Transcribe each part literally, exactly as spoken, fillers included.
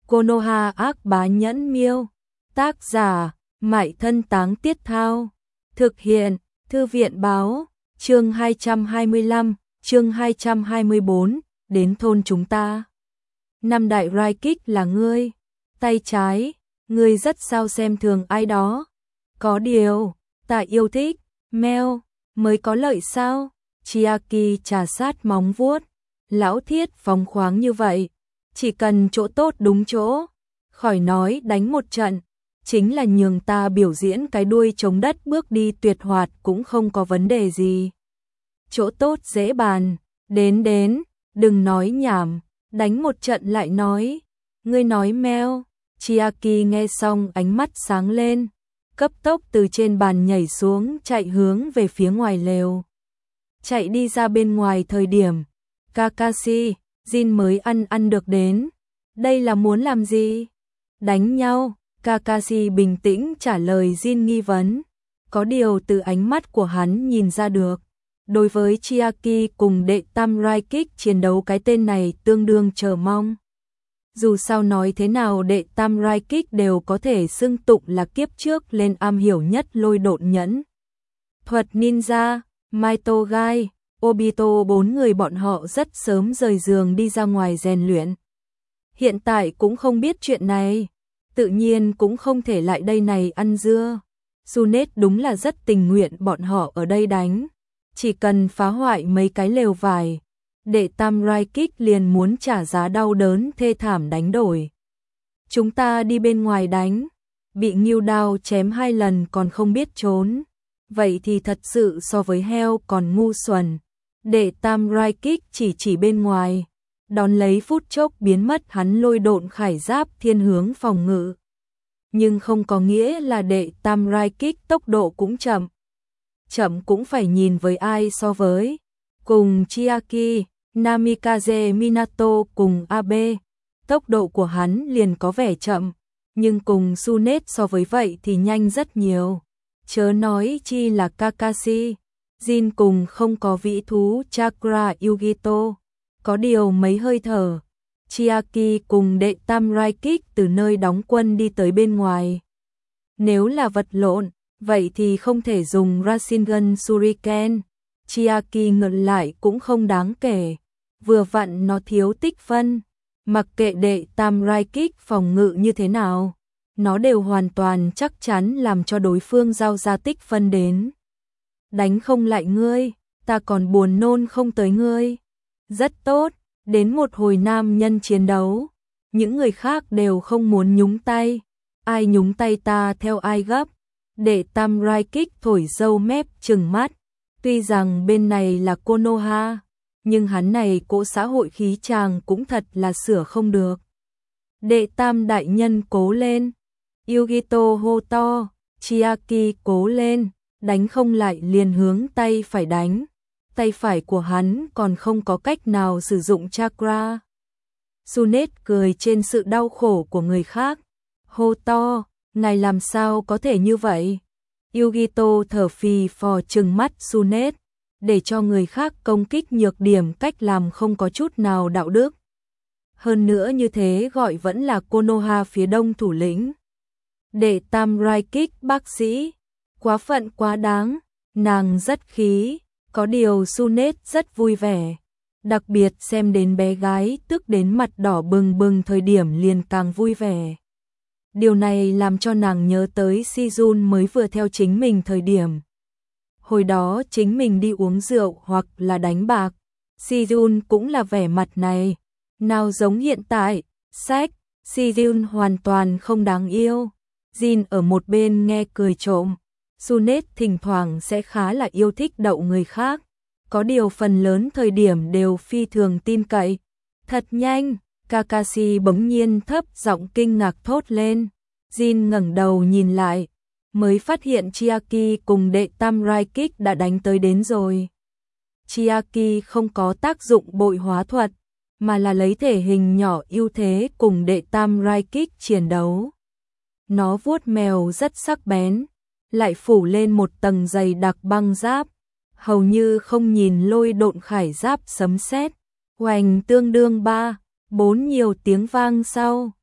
Konoha ác bá nhẫn miêu. Tác giả, Mại Thân Táng Tiết Thao. Thực hiện, Thư viện báo. Chương hai trăm hai mươi lăm, chương hai trăm hai mươi bốn, đến thôn chúng ta. Năm đại rai kích là ngươi. Tay trái, ngươi rất sao xem thường ai đó. Có điều, ta yêu thích, mèo, mới có lợi sao? Chiaki trà sát móng vuốt. Lão thiết phóng khoáng như vậy. Chỉ cần chỗ tốt đúng chỗ. Khỏi nói đánh một trận. Chính là nhường ta biểu diễn cái đuôi chống đất bước đi tuyệt hoạt cũng không có vấn đề gì. Chỗ tốt dễ bàn. Đến đến, đừng nói nhảm. Đánh một trận lại nói. Ngươi nói meo. Chiaki nghe xong ánh mắt sáng lên. Cấp tốc từ trên bàn nhảy xuống chạy hướng về phía ngoài lều. Chạy đi ra bên ngoài thời điểm. Kakashi, Jin mới ăn ăn được đến. Đây là muốn làm gì? Đánh nhau. Kakashi bình tĩnh trả lời Jin nghi vấn. Có điều từ ánh mắt của hắn nhìn ra được. Đối với Chiaki cùng đệ tam rai kích chiến đấu cái tên này tương đương chờ mong. Dù sao nói thế nào đệ tam rai kích đều có thể xưng tụng là kiếp trước lên am hiểu nhất lôi độn nhẫn. Thuật ninja, Maito Gai, Obito bốn người bọn họ rất sớm rời giường đi ra ngoài rèn luyện. Hiện tại cũng không biết chuyện này. Tự nhiên cũng không thể lại đây này ăn dưa. Sunet đúng là rất tình nguyện bọn họ ở đây đánh. Chỉ cần phá hoại mấy cái lều vải. Đệ tam rai kích liền muốn trả giá đau đớn thê thảm đánh đổi. Chúng ta đi bên ngoài đánh. Bị Ngưu Đao chém hai lần còn không biết trốn. Vậy thì thật sự so với heo còn ngu xuẩn. Đệ tam rai kích chỉ chỉ bên ngoài. Đón lấy phút chốc biến mất hắn lôi độn khải giáp thiên hướng phòng ngự. Nhưng không có nghĩa là đệ tam rai kích tốc độ cũng chậm. Chậm cũng phải nhìn với ai so với. Cùng Chiaki, Namikaze Minato cùng Abe. Tốc độ của hắn liền có vẻ chậm. Nhưng cùng Sunet so với vậy thì nhanh rất nhiều. Chớ nói chi là Kakashi. Jin cùng không có vĩ thú Chakra Yugito. Có điều mấy hơi thở. Chiaki cùng đệ tam rai kích từ nơi đóng quân đi tới bên ngoài. Nếu là vật lộn, vậy thì không thể dùng Rasengan Shuriken. Chiaki ngược lại cũng không đáng kể. Vừa vặn nó thiếu tích phân. Mặc kệ đệ tam rai kích phòng ngự như thế nào, nó đều hoàn toàn chắc chắn làm cho đối phương giao ra tích phân đến. Đánh không lại ngươi, ta còn buồn nôn không tới ngươi. Rất tốt, đến một hồi nam nhân chiến đấu, những người khác đều không muốn nhúng tay. Ai nhúng tay ta theo ai gấp. Để tam rai kích thổi dâu mép trừng mắt. Tuy rằng bên này là Konoha, nhưng hắn này cỗ xã hội khí chàng cũng thật là sửa không được. Đệ tam đại nhân cố lên. Yugito hô to. Chiaki cố lên. Đánh không lại liền hướng tay phải đánh. Tay phải của hắn còn không có cách nào sử dụng chakra. Sunet cười trên sự đau khổ của người khác. Hô to, ngài làm sao có thể như vậy? Yugito thở phì phò trừng mắt Sunet, để cho người khác công kích nhược điểm cách làm không có chút nào đạo đức. Hơn nữa như thế gọi vẫn là Konoha phía đông thủ lĩnh. Đệ tam rai kích bác sĩ, quá phận quá đáng, nàng rất khí. Có điều Sunet rất vui vẻ. Đặc biệt xem đến bé gái tức đến mặt đỏ bừng bừng thời điểm liền càng vui vẻ. Điều này làm cho nàng nhớ tới Sejun mới vừa theo chính mình thời điểm. Hồi đó chính mình đi uống rượu hoặc là đánh bạc. Sejun cũng là vẻ mặt này. Nào giống hiện tại, sách, Sejun hoàn toàn không đáng yêu. Jin ở một bên nghe cười trộm. Sunet thỉnh thoảng sẽ khá là yêu thích đậu người khác. Có điều phần lớn thời điểm đều phi thường tin cậy. Thật nhanh, Kakashi bỗng nhiên thấp giọng kinh ngạc thốt lên. Jin ngẩng đầu nhìn lại, mới phát hiện Chiaki cùng đệ tam rai kích đã đánh tới đến rồi. Chiaki không có tác dụng bội hóa thuật, mà là lấy thể hình nhỏ ưu thế cùng đệ tam rai kích chiến đấu. Nó vuốt mèo rất sắc bén, lại phủ lên một tầng dày đặc băng giáp, hầu như không nhìn lôi độn khải giáp sấm sét. Hoành tương đương ba, bốn nhiều tiếng vang sau.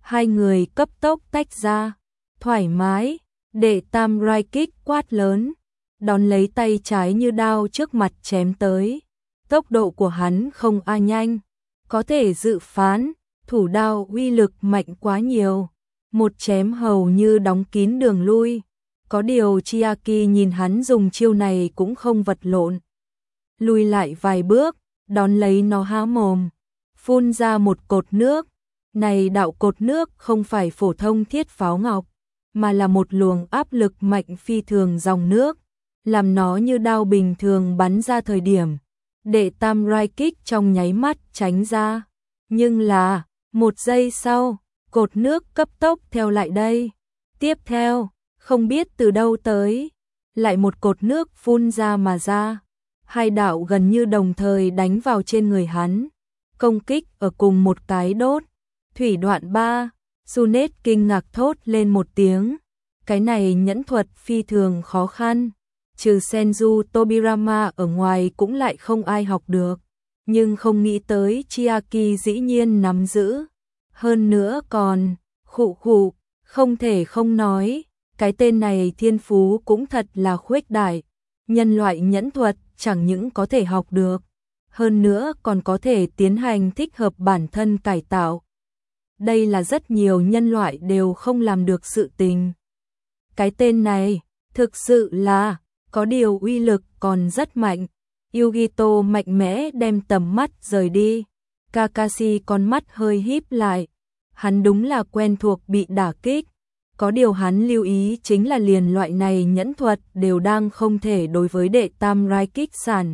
Hai người cấp tốc tách ra, thoải mái, đệ tam rai kích quát lớn, đón lấy tay trái như đao trước mặt chém tới. Tốc độ của hắn không ai nhanh, có thể dự phán, thủ đao uy lực mạnh quá nhiều, một chém hầu như đóng kín đường lui. Có điều Chiaki nhìn hắn dùng chiêu này cũng không vật lộn, lùi lại vài bước, đón lấy nó há mồm, phun ra một cột nước. Này đạo cột nước không phải phổ thông thiết pháo ngọc, mà là một luồng áp lực mạnh phi thường dòng nước, làm nó như đao bình thường bắn ra thời điểm. Đệ tam rai kích trong nháy mắt tránh ra, nhưng là, một giây sau, cột nước cấp tốc theo lại đây. Tiếp theo, không biết từ đâu tới, lại một cột nước phun ra mà ra. Hai đạo gần như đồng thời đánh vào trên người hắn, công kích ở cùng một cái đốt. Thủy đoạn ba, Sunet kinh ngạc thốt lên một tiếng, cái này nhẫn thuật phi thường khó khăn, trừ Senju Tobirama ở ngoài cũng lại không ai học được, nhưng không nghĩ tới Chiaki dĩ nhiên nắm giữ. Hơn nữa còn, khụ khụ, không thể không nói, cái tên này thiên phú cũng thật là khuếch đại, nhân loại nhẫn thuật chẳng những có thể học được, hơn nữa còn có thể tiến hành thích hợp bản thân cải tạo. Đây là rất nhiều nhân loại đều không làm được sự tình. Cái tên này, thực sự là, có điều uy lực còn rất mạnh. Yugito mạnh mẽ đem tầm mắt rời đi. Kakashi con mắt hơi híp lại. Hắn đúng là quen thuộc bị đả kích. Có điều hắn lưu ý chính là liền loại này nhẫn thuật đều đang không thể đối với đệ tam rai kích sản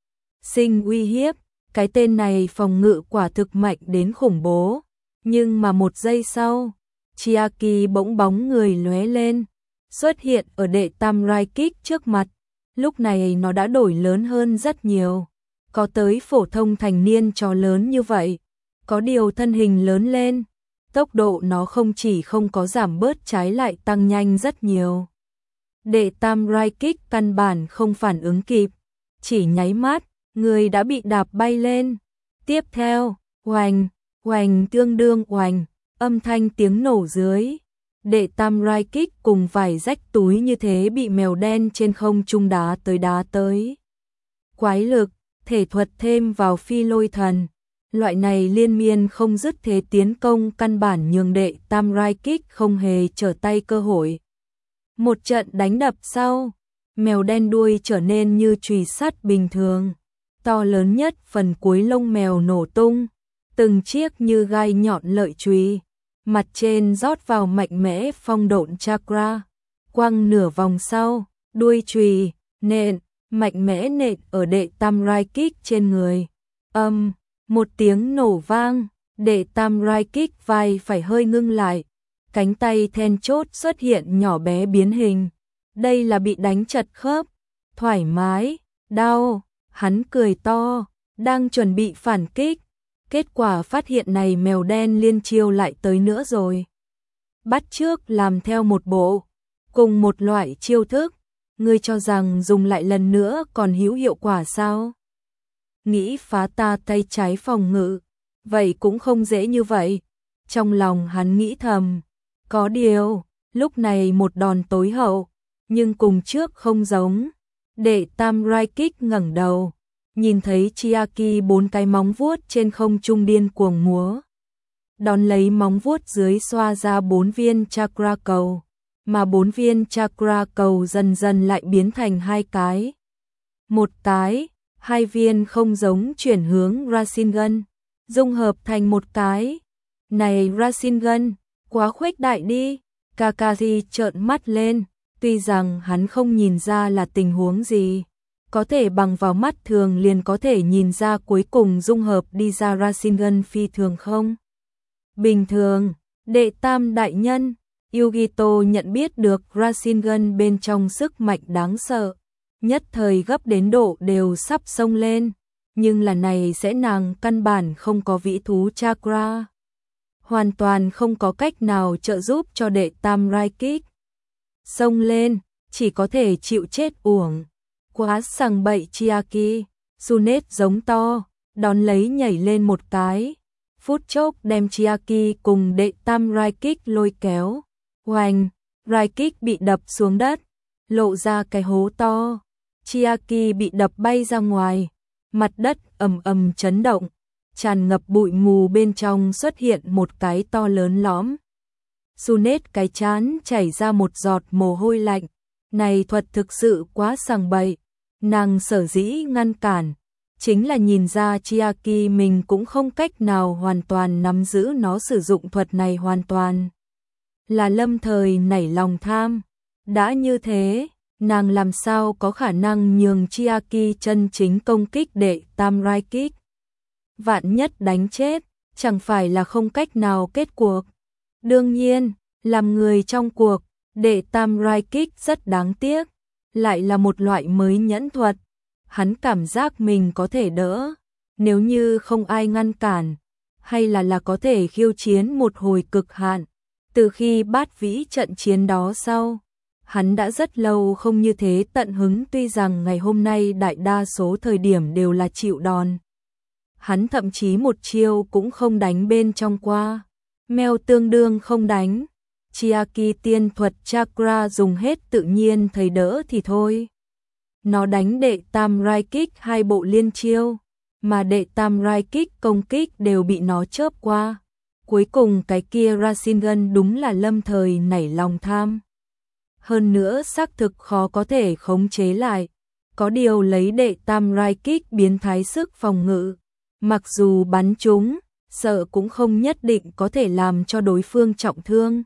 sinh uy hiếp. Cái tên này phòng ngự quả thực mạnh đến khủng bố. Nhưng mà một giây sau, Chiaki bỗng bóng người lóe lên, xuất hiện ở đệ tam rai kích trước mặt. Lúc này nó đã đổi lớn hơn rất nhiều, có tới phổ thông thành niên cho lớn như vậy. Có điều thân hình lớn lên, tốc độ nó không chỉ không có giảm bớt trái lại tăng nhanh rất nhiều. Đệ tam rai kích căn bản không phản ứng kịp, chỉ nháy mắt, người đã bị đạp bay lên. Tiếp theo, oành, oành tương đương oành, âm thanh tiếng nổ dưới. Đệ tam rai kích cùng vài rách túi như thế bị mèo đen trên không trung đá tới đá tới. Quái lực, thể thuật thêm vào phi lôi thần. Loại này liên miên không dứt thế tiến công căn bản nhường đệ tam rai kích không hề trở tay cơ hội. Một trận đánh đập sau, mèo đen đuôi trở nên như chùy sắt bình thường. To lớn nhất phần cuối lông mèo nổ tung, từng chiếc như gai nhọn lợi chùy. Mặt trên rót vào mạnh mẽ phong độn chakra, quăng nửa vòng sau, đuôi chùy, nện, mạnh mẽ nện ở đệ tam rai kích trên người. Âm, một tiếng nổ vang, đệ tam rai kích vai phải hơi ngưng lại, cánh tay then chốt xuất hiện nhỏ bé biến hình. Đây là bị đánh chật khớp, thoải mái, đau, hắn cười to, đang chuẩn bị phản kích. Kết quả phát hiện này mèo đen liên chiêu lại tới nữa rồi. Bắt trước làm theo một bộ, cùng một loại chiêu thức, ngươi cho rằng dùng lại lần nữa còn hữu hiệu quả sao? Nghĩ phá ta tay trái phòng ngự, vậy cũng không dễ như vậy. Trong lòng hắn nghĩ thầm, có điều, lúc này một đòn tối hậu, nhưng cùng trước không giống. Đệ tam rai kích ngẩng đầu, nhìn thấy Chiaki bốn cái móng vuốt trên không trung điên cuồng múa. Đón lấy móng vuốt dưới xoa ra bốn viên chakra cầu, mà bốn viên chakra cầu dần dần lại biến thành hai cái. Một cái, hai viên không giống chuyển hướng Rasengan, dung hợp thành một cái. Này Rasengan, quá khuếch đại đi. Kakashi trợn mắt lên, tuy rằng hắn không nhìn ra là tình huống gì. Có thể bằng vào mắt thường liền có thể nhìn ra cuối cùng dung hợp đi ra Rasengan phi thường không? Bình thường, đệ tam đại nhân, Yugito nhận biết được Rasengan bên trong sức mạnh đáng sợ, nhất thời gấp đến độ đều sắp xông lên, nhưng là này sẽ nàng căn bản không có vĩ thú chakra, hoàn toàn không có cách nào trợ giúp cho đệ tam rai kích. Xông lên, chỉ có thể chịu chết uổng. Quá sằng bậy Chiaki, Sunet giống to, đón lấy nhảy lên một cái, phút chốc đem Chiaki cùng đệ tam Rai Kick lôi kéo. Oanh, Rai Kick bị đập xuống đất, lộ ra cái hố to. Chiaki bị đập bay ra ngoài, mặt đất ầm ầm chấn động, tràn ngập bụi mù, bên trong xuất hiện một cái to lớn lõm. Sunét cái chán chảy ra một giọt mồ hôi lạnh, này thuật thực sự quá sằng bậy, nàng sở dĩ ngăn cản, chính là nhìn ra Chiaki mình cũng không cách nào hoàn toàn nắm giữ nó, sử dụng thuật này hoàn toàn là lâm thời nảy lòng tham. Đã như thế, nàng làm sao có khả năng nhường Chiaki chân chính công kích đệ tam Rai Kick. Vạn nhất đánh chết, chẳng phải là không cách nào kết cuộc. Đương nhiên, làm người trong cuộc, đệ tam Rai Kick rất đáng tiếc, lại là một loại mới nhẫn thuật. Hắn cảm giác mình có thể đỡ, nếu như không ai ngăn cản, hay là là có thể khiêu chiến một hồi cực hạn. Từ khi bát vĩ trận chiến đó sau, hắn đã rất lâu không như thế tận hứng, tuy rằng ngày hôm nay đại đa số thời điểm đều là chịu đòn. Hắn thậm chí một chiêu cũng không đánh bên trong qua, mèo tương đương không đánh. Chiaki tiên thuật chakra dùng hết, tự nhiên thấy đỡ thì thôi. Nó đánh đệ tam Rai Kick hai bộ liên chiêu, mà đệ tam Rai Kick công kích đều bị nó chớp qua. Cuối cùng cái kia Rasengan đúng là lâm thời nảy lòng tham. Hơn nữa xác thực khó có thể khống chế lại. Có điều lấy đệ tam Rai Kick biến thái sức phòng ngự, mặc dù bắn trúng, sợ cũng không nhất định có thể làm cho đối phương trọng thương.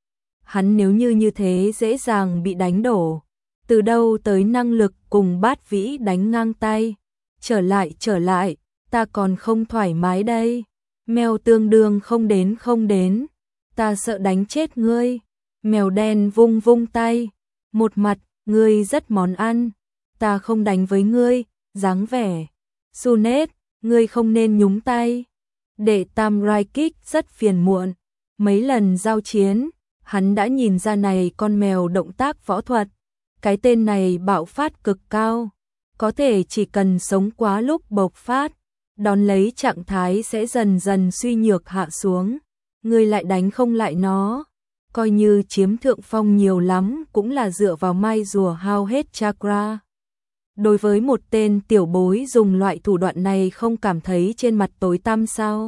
Hắn nếu như như thế dễ dàng bị đánh đổ, từ đâu tới năng lực cùng bát vĩ đánh ngang tay. Trở lại trở lại, ta còn không thoải mái đây. Mèo tương đương không đến không đến, ta sợ đánh chết ngươi. Mèo đen vung vung tay, một mặt, ngươi rất món ăn, ta không đánh với ngươi, dáng vẻ. Sunét, ngươi không nên nhúng tay. Đệ tam Rai Kick rất phiền muộn, mấy lần giao chiến, hắn đã nhìn ra này con mèo động tác võ thuật. Cái tên này bạo phát cực cao, có thể chỉ cần sống quá lúc bộc phát, đón lấy trạng thái sẽ dần dần suy nhược hạ xuống. Ngươi lại đánh không lại nó, coi như chiếm thượng phong nhiều lắm cũng là dựa vào mai rùa hao hết chakra. Đối với một tên tiểu bối dùng loại thủ đoạn này không cảm thấy trên mặt tối tăm sao?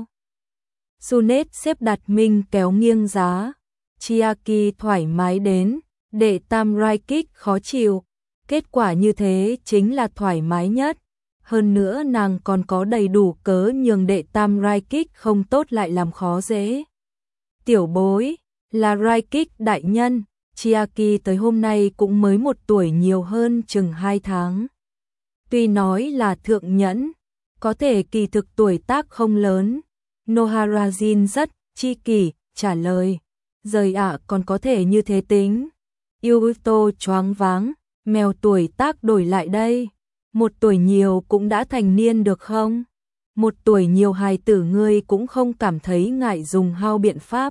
Sunét xếp đặt minh kéo nghiêng giá, Chiaki thoải mái đến, đệ tam Rai Kick khó chịu. Kết quả như thế chính là thoải mái nhất. Hơn nữa nàng còn có đầy đủ cớ nhường đệ tam Rai Kick không tốt lại làm khó dễ. Tiểu bối, là Rai Kick đại nhân, Chiaki tới hôm nay cũng mới một tuổi nhiều hơn chừng hai tháng. Tuy nói là thượng nhẫn, có thể kỳ thực tuổi tác không lớn. Noharajin rất chi kỷ, trả lời. Rời ạ còn có thể như thế tính. Yuto choáng váng, mèo tuổi tác đổi lại đây. Một tuổi nhiều cũng đã thành niên được không? Một tuổi nhiều hài tử ngươi cũng không cảm thấy ngại dùng hao biện pháp.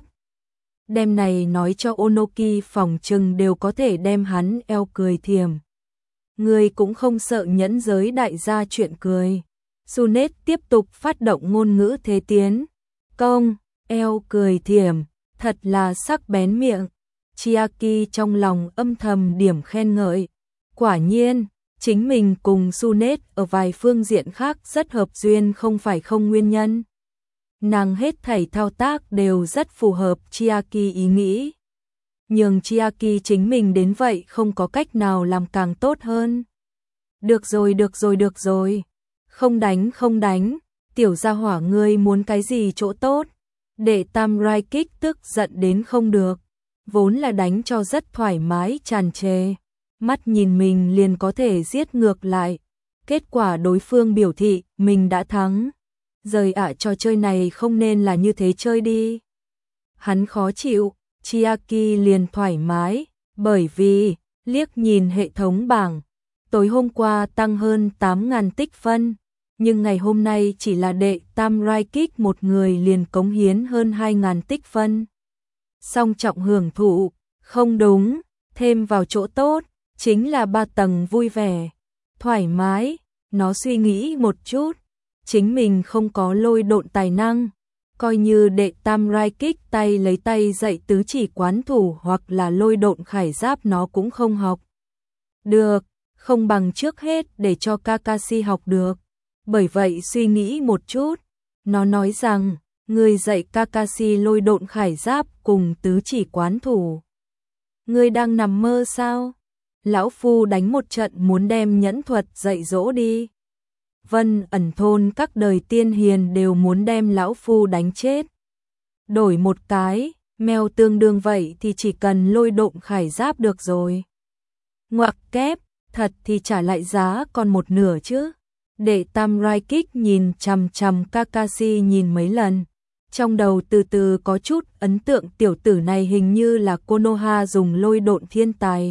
Đem này nói cho Onoki phòng trừng đều có thể đem hắn eo cười thiềm. Ngươi cũng không sợ nhẫn giới đại gia chuyện cười. Sunét tiếp tục phát động ngôn ngữ thế tiến. Công, eo cười thiềm, thật là sắc bén miệng. Chiaki trong lòng âm thầm điểm khen ngợi. Quả nhiên, chính mình cùng Sunét ở vài phương diện khác rất hợp duyên không phải không nguyên nhân. Nàng hết thảy thao tác đều rất phù hợp Chiaki ý nghĩ. Nhường Chiaki chính mình đến vậy không có cách nào làm càng tốt hơn. Được rồi được rồi được rồi. Không đánh không đánh, tiểu gia hỏa ngươi muốn cái gì chỗ tốt. Đệ tam Rai Kick tức giận đến không được. Vốn là đánh cho rất thoải mái tràn trề. Mắt nhìn mình liền có thể giết ngược lại. Kết quả đối phương biểu thị mình đã thắng. Rời ạ trò chơi này không nên là như thế chơi đi. Hắn khó chịu, Chiaki liền thoải mái, bởi vì liếc nhìn hệ thống bảng. Tối hôm qua tăng hơn tám nghìn tích phân, nhưng ngày hôm nay chỉ là đệ tam Rai Kick một người liền cống hiến hơn hai nghìn tích phân. Song trọng hưởng thụ, không đúng, thêm vào chỗ tốt, chính là ba tầng vui vẻ, thoải mái. Nó suy nghĩ một chút, chính mình không có lôi độn tài năng, coi như đệ tam rai kích tay lấy tay dạy tứ chỉ quán thủ hoặc là lôi độn khải giáp nó cũng không học được, không bằng trước hết để cho Kakashi học được. Bởi vậy suy nghĩ một chút, nó nói rằng, ngươi dạy Kakashi lôi độn khải giáp cùng tứ chỉ quán thủ. Ngươi đang nằm mơ sao? Lão Phu đánh một trận muốn đem nhẫn thuật dạy dỗ đi. Vân ẩn thôn các đời tiên hiền đều muốn đem Lão Phu đánh chết. Đổi một cái, mèo tương đương vậy thì chỉ cần lôi độn khải giáp được rồi. Ngoặc kép, thật thì trả lại giá còn một nửa chứ. Đệ tam rai kích nhìn chằm chằm Kakashi nhìn mấy lần. Trong đầu từ từ có chút ấn tượng tiểu tử này hình như là Konoha dùng lôi độn thiên tài.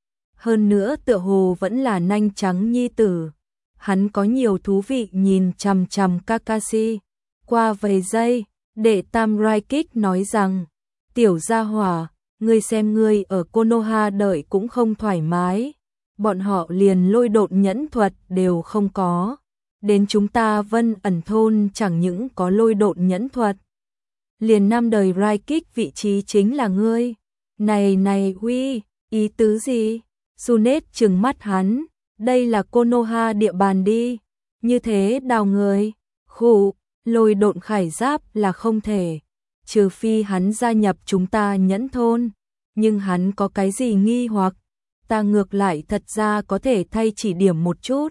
Hơn nữa tựa hồ vẫn là nanh trắng nhi tử. Hắn có nhiều thú vị nhìn chằm chằm Kakashi. Qua vài giây, đệ tam rai kích nói rằng, tiểu gia hỏa, ngươi xem ngươi ở Konoha đợi cũng không thoải mái. Bọn họ liền lôi độn nhẫn thuật đều không có. Đến chúng ta Vân ẩn thôn chẳng những có lôi độn nhẫn thuật. Liền năm đời rai kích vị trí chính là ngươi. Này này huy, ý tứ gì? Sunet trừng mắt hắn, đây là Konoha địa bàn đi. Như thế đào người, khụ, lôi độn khải giáp là không thể. Trừ phi hắn gia nhập chúng ta nhẫn thôn. Nhưng hắn có cái gì nghi hoặc, ta ngược lại thật ra có thể thay chỉ điểm một chút.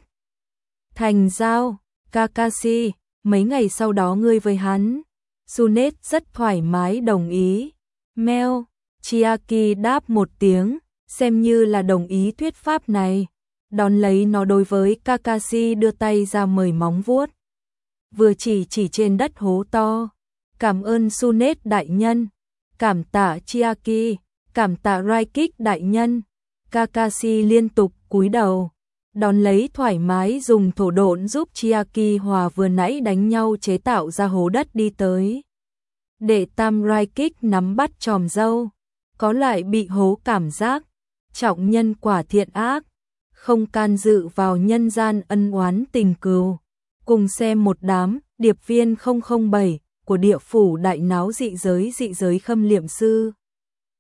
Thành giao, Kakashi, mấy ngày sau đó ngươi với hắn. Sunet rất thoải mái đồng ý. Meo, Chiaki đáp một tiếng, xem như là đồng ý thuyết pháp này. Đón lấy nó đối với Kakashi đưa tay ra mời móng vuốt. Vừa chỉ chỉ trên đất hố to. Cảm ơn Sunet đại nhân. Cảm tạ Chiaki, cảm tạ rai kích đại nhân. Kakashi liên tục cúi đầu. Đón lấy thoải mái dùng thổ độn giúp Chiaki hòa vừa nãy đánh nhau chế tạo ra hố đất đi tới. Đệ tam rai kích nắm bắt chòm râu, có lại bị hố cảm giác, trọng nhân quả thiện ác, không can dự vào nhân gian ân oán tình cừu. Cùng xem một đám điệp viên không không bảy của địa phủ đại náo dị giới dị giới khâm liệm sư.